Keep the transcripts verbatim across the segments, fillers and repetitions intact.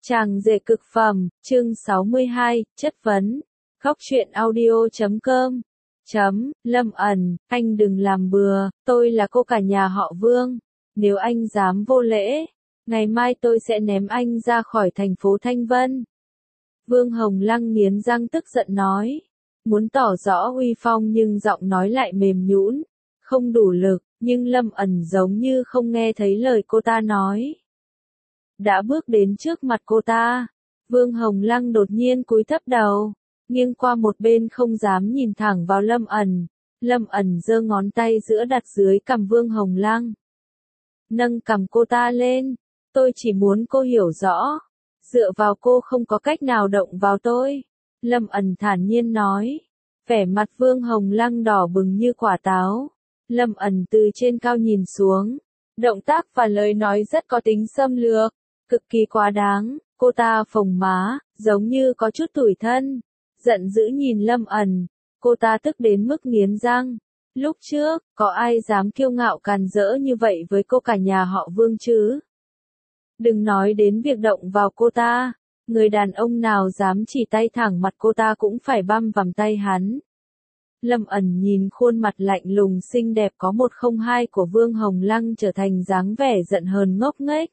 Chàng rể cực phẩm, chương sáu mươi hai, chất vấn. Góc truyện audio chấm com. Chấm, Lâm ẩn, anh đừng làm bừa, tôi là cô cả nhà họ Vương. Nếu anh dám vô lễ, ngày mai tôi sẽ ném anh ra khỏi thành phố Thanh Vân. Vương Hồng Lăng nghiến răng tức giận nói. Muốn tỏ rõ uy phong nhưng giọng nói lại mềm nhũn, không đủ lực, nhưng Lâm ẩn giống như không nghe thấy lời cô ta nói. Đã bước đến trước mặt cô ta, Vương Hồng Lăng đột nhiên cúi thấp đầu, nghiêng qua một bên không dám nhìn thẳng vào Lâm ẩn. Lâm ẩn giơ ngón tay giữa đặt dưới cằm Vương Hồng Lăng. Nâng cằm cô ta lên, tôi chỉ muốn cô hiểu rõ, dựa vào cô không có cách nào động vào tôi. Lâm ẩn thản nhiên nói, vẻ mặt Vương Hồng Lăng đỏ bừng như quả táo. Lâm ẩn từ trên cao nhìn xuống, động tác và lời nói rất có tính xâm lược, cực kỳ quá đáng. Cô ta phồng má, giống như có chút tủi thân, giận dữ nhìn Lâm ẩn. Cô ta tức đến mức nghiến răng. Lúc trước, có ai dám kiêu ngạo càn rỡ như vậy với cô cả nhà họ Vương chứ? Đừng nói đến việc động vào cô ta, người đàn ông nào dám chỉ tay thẳng mặt cô ta cũng phải băm vằm tay hắn. Lâm ẩn nhìn khuôn mặt lạnh lùng xinh đẹp có một không hai của Vương Hồng Lăng trở thành dáng vẻ giận hờn ngốc nghếch.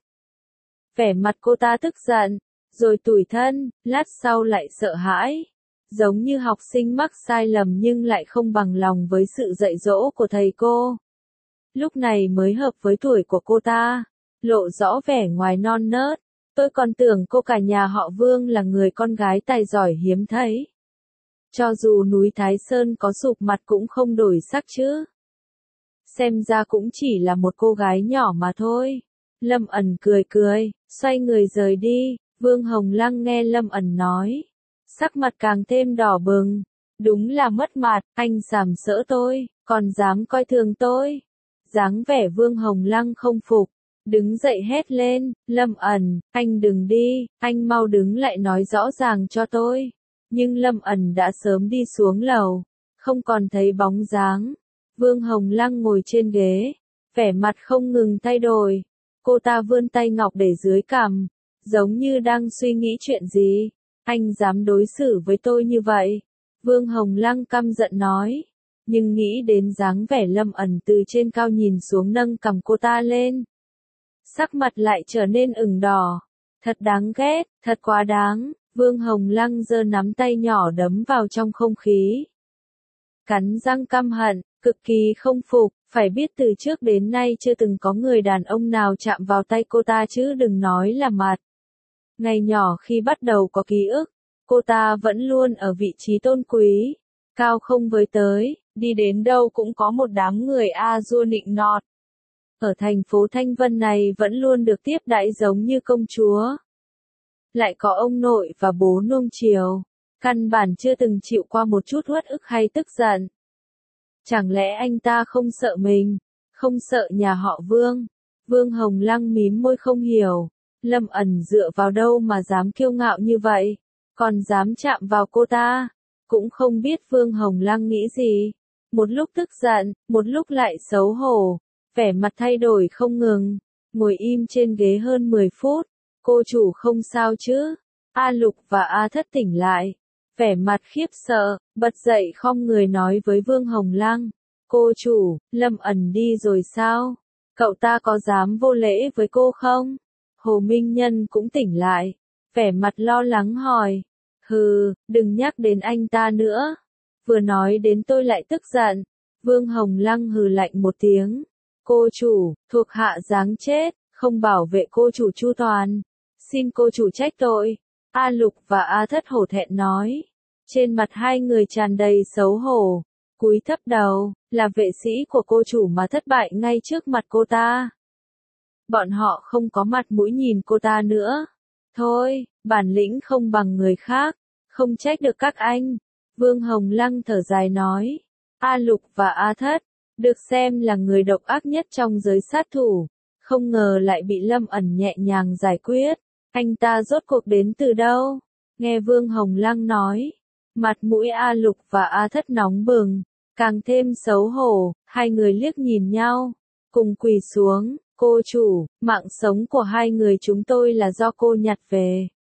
Vẻ mặt cô ta tức giận, rồi tủi thân, lát sau lại sợ hãi. Giống như học sinh mắc sai lầm nhưng lại không bằng lòng với sự dạy dỗ của thầy cô. Lúc này mới hợp với tuổi của cô ta, lộ rõ vẻ ngoài non nớt. Tôi còn tưởng cô cả nhà họ Vương là người con gái tài giỏi hiếm thấy. Cho dù núi Thái Sơn có sụp mặt cũng không đổi sắc chứ. Xem ra cũng chỉ là một cô gái nhỏ mà thôi. Lâm ẩn cười cười, xoay người rời đi. Vương Hồng Lăng nghe Lâm ẩn nói, sắc mặt càng thêm đỏ bừng. Đúng là mất mặt, anh sàm sỡ tôi, còn dám coi thường tôi. Dáng vẻ Vương Hồng Lăng không phục, đứng dậy hét lên, Lâm ẩn, anh đừng đi, anh mau đứng lại nói rõ ràng cho tôi. Nhưng Lâm ẩn đã sớm đi xuống lầu, không còn thấy bóng dáng. Vương Hồng Lăng ngồi trên ghế, vẻ mặt không ngừng thay đổi. Cô ta vươn tay ngọc để dưới cằm, giống như đang suy nghĩ chuyện gì. Anh dám đối xử với tôi như vậy? Vương Hồng Lăng căm giận nói. Nhưng nghĩ đến dáng vẻ Lâm ẩn từ trên cao nhìn xuống nâng cằm cô ta lên, sắc mặt lại trở nên ửng đỏ. Thật đáng ghét, thật quá đáng. Vương Hồng Lăng giơ nắm tay nhỏ đấm vào trong không khí, cắn răng căm hận, cực kỳ không phục. Phải biết từ trước đến nay chưa từng có người đàn ông nào chạm vào tay cô ta chứ đừng nói là mặt. Ngày nhỏ khi bắt đầu có ký ức, cô ta vẫn luôn ở vị trí tôn quý, cao không với tới, đi đến đâu cũng có một đám người a dua nịnh nọt. Ở thành phố Thanh Vân này vẫn luôn được tiếp đãi giống như công chúa. Lại có ông nội và bố nuông chiều, căn bản chưa từng chịu qua một chút uất ức hay tức giận. Chẳng lẽ anh ta không sợ mình, không sợ nhà họ Vương? Vương Hồng Lăng mím môi không hiểu. Lâm ẩn dựa vào đâu mà dám kiêu ngạo như vậy, còn dám chạm vào cô ta. Cũng không biết Vương Hồng Lăng nghĩ gì. Một lúc tức giận, một lúc lại xấu hổ, vẻ mặt thay đổi không ngừng. Ngồi im trên ghế hơn mười phút. Cô chủ không sao chứ? A Lục và A Thất tỉnh lại, vẻ mặt khiếp sợ, bật dậy khom người nói với Vương Hồng Lăng. Cô chủ, Lâm ẩn đi rồi sao? Cậu ta có dám vô lễ với cô không? Hồ Minh Nhân cũng tỉnh lại, vẻ mặt lo lắng hỏi. Hừ, đừng nhắc đến anh ta nữa. Vừa nói đến tôi lại tức giận. Vương Hồng Lăng hừ lạnh một tiếng. Cô chủ, thuộc hạ giáng chết, không bảo vệ cô chủ chu toàn. Xin cô chủ trách tội. A Lục và A Thất hổ thẹn nói. Trên mặt hai người tràn đầy xấu hổ, cúi thấp đầu. Là vệ sĩ của cô chủ mà thất bại ngay trước mặt cô ta. Bọn họ không có mặt mũi nhìn cô ta nữa. Thôi, bản lĩnh không bằng người khác, không trách được các anh. Vương Hồng Lăng thở dài nói. A Lục và A Thất, được xem là người độc ác nhất trong giới sát thủ, không ngờ lại bị Lâm ẩn nhẹ nhàng giải quyết. Anh ta rốt cuộc đến từ đâu? Nghe Vương Hồng Lăng nói, mặt mũi A Lục và A Thất nóng bừng, càng thêm xấu hổ. Hai người liếc nhìn nhau, cùng quỳ xuống. Cô chủ, mạng sống của hai người chúng tôi là do cô nhặt về.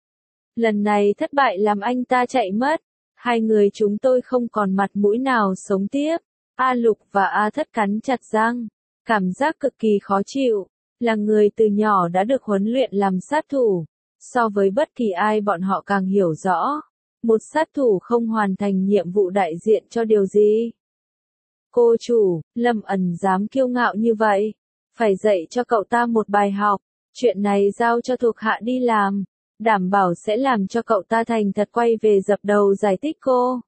Lần này thất bại làm anh ta chạy mất. Hai người chúng tôi không còn mặt mũi nào sống tiếp. A Lục và A Thất cắn chặt răng. Cảm giác cực kỳ khó chịu. Là người từ nhỏ đã được huấn luyện làm sát thủ. So với bất kỳ ai bọn họ càng hiểu rõ. Một sát thủ không hoàn thành nhiệm vụ đại diện cho điều gì. Cô chủ, Lâm Ẩn dám kiêu ngạo như vậy. Phải dạy cho cậu ta một bài học. Chuyện này giao cho thuộc hạ đi làm. Đảm bảo sẽ làm cho cậu ta thành thật quay về dập đầu giải thích cô.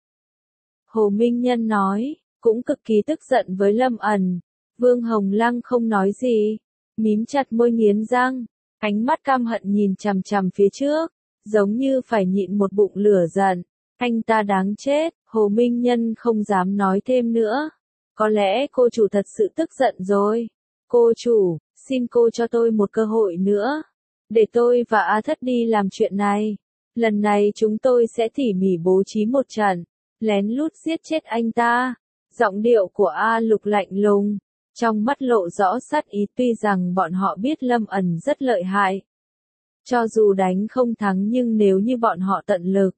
Hồ Minh Nhân nói, cũng cực kỳ tức giận với Lâm Ẩn. Vương Hồng Lăng không nói gì. Mím chặt môi nghiến răng. Ánh mắt căm hận nhìn chằm chằm phía trước. Giống như phải nhịn một bụng lửa giận. Anh ta đáng chết. Hồ Minh Nhân không dám nói thêm nữa. Có lẽ cô chủ thật sự tức giận rồi. Cô chủ, xin cô cho tôi một cơ hội nữa. Để tôi và A Thất đi làm chuyện này. Lần này chúng tôi sẽ tỉ mỉ bố trí một trận. Lén lút giết chết anh ta. Giọng điệu của A Lục lạnh lùng. Trong mắt lộ rõ sát ý, tuy rằng bọn họ biết Lâm Ẩn rất lợi hại. Cho dù đánh không thắng nhưng nếu như bọn họ tận lực.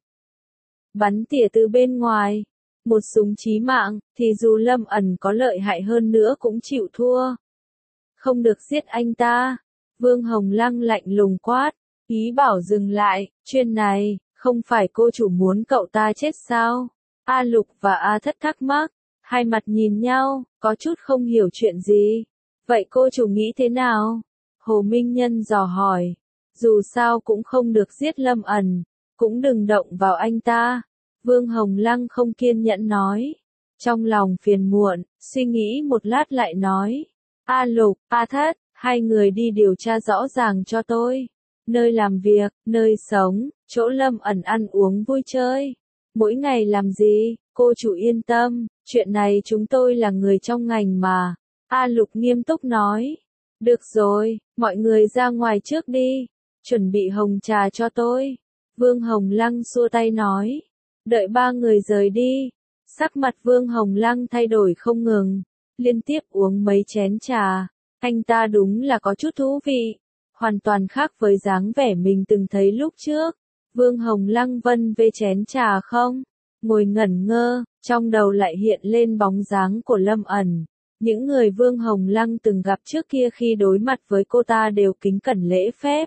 Bắn tỉa từ bên ngoài. Một súng chí mạng, thì dù Lâm Ẩn có lợi hại hơn nữa cũng chịu thua. Không được giết anh ta. Vương Hồng Lăng lạnh lùng quát. Ý bảo dừng lại, chuyện này, không phải cô chủ muốn cậu ta chết sao? A Lục và A Thất thắc mắc. Hai mặt nhìn nhau, có chút không hiểu chuyện gì. Vậy cô chủ nghĩ thế nào? Hồ Minh Nhân dò hỏi. Dù sao cũng không được giết Lâm Ẩn. Cũng đừng động vào anh ta. Vương Hồng Lăng không kiên nhẫn nói. Trong lòng phiền muộn, suy nghĩ một lát lại nói. A Lục, A Thất, hai người đi điều tra rõ ràng cho tôi. Nơi làm việc, nơi sống, chỗ Lâm Ẩn ăn uống vui chơi. Mỗi ngày làm gì, cô chủ yên tâm, chuyện này chúng tôi là người trong ngành mà. A Lục nghiêm túc nói. Được rồi, mọi người ra ngoài trước đi. Chuẩn bị hồng trà cho tôi. Vương Hồng Lăng xua tay nói. Đợi ba người rời đi. Sắc mặt Vương Hồng Lăng thay đổi không ngừng. Liên tiếp uống mấy chén trà. Anh ta đúng là có chút thú vị. Hoàn toàn khác với dáng vẻ mình từng thấy lúc trước. Vương Hồng Lăng vân về chén trà không? Ngồi ngẩn ngơ, trong đầu lại hiện lên bóng dáng của Lâm Ẩn. Những người Vương Hồng Lăng từng gặp trước kia khi đối mặt với cô ta đều kính cẩn lễ phép.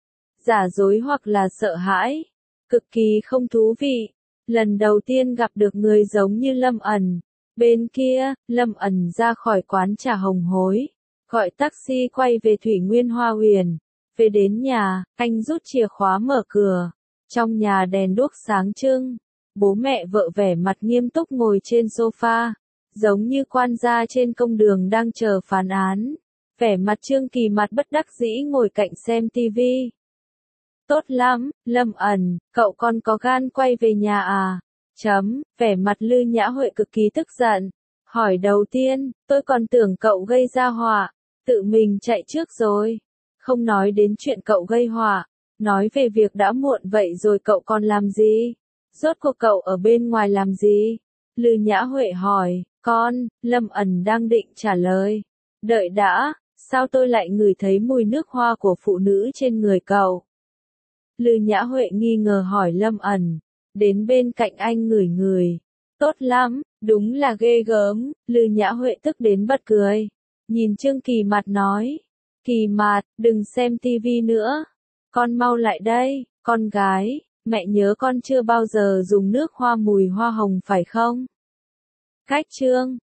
Giả dối hoặc là sợ hãi. Cực kỳ không thú vị. Lần đầu tiên gặp được người giống như Lâm Ẩn. Bên kia, Lâm Ẩn ra khỏi quán trà Hồng Hối. Gọi taxi quay về Thủy Nguyên Hoa Huyền. Về đến nhà, anh rút chìa khóa mở cửa. Trong nhà đèn đuốc sáng trưng. Bố mẹ vợ vẻ mặt nghiêm túc ngồi trên sofa. Giống như quan gia trên công đường đang chờ phán án. Vẻ mặt Trương Kỳ mặt bất đắc dĩ ngồi cạnh xem tivi. Tốt lắm, Lâm Ẩn, cậu con có gan quay về nhà à? Chấm, vẻ mặt Lư Nhã Huệ cực kỳ tức giận. Hỏi đầu tiên, tôi còn tưởng cậu gây ra họa. Tự mình chạy trước rồi. Không nói đến chuyện cậu gây họa. Nói về việc đã muộn vậy rồi cậu còn làm gì? Rốt cuộc cậu ở bên ngoài làm gì? Lư Nhã Huệ hỏi, con, Lâm Ẩn đang định trả lời. Đợi đã, sao tôi lại ngửi thấy mùi nước hoa của phụ nữ trên người cậu? Lư Nhã Huệ nghi ngờ hỏi Lâm Ẩn. Đến bên cạnh anh ngửi ngửi. Tốt lắm, đúng là ghê gớm. Lư Nhã Huệ tức đến bật cười. Nhìn Trương Kỳ Mạt nói. Kỳ Mạt, đừng xem tivi nữa. Con mau lại đây, con gái. Mẹ nhớ con chưa bao giờ dùng nước hoa mùi hoa hồng phải không? Cách chương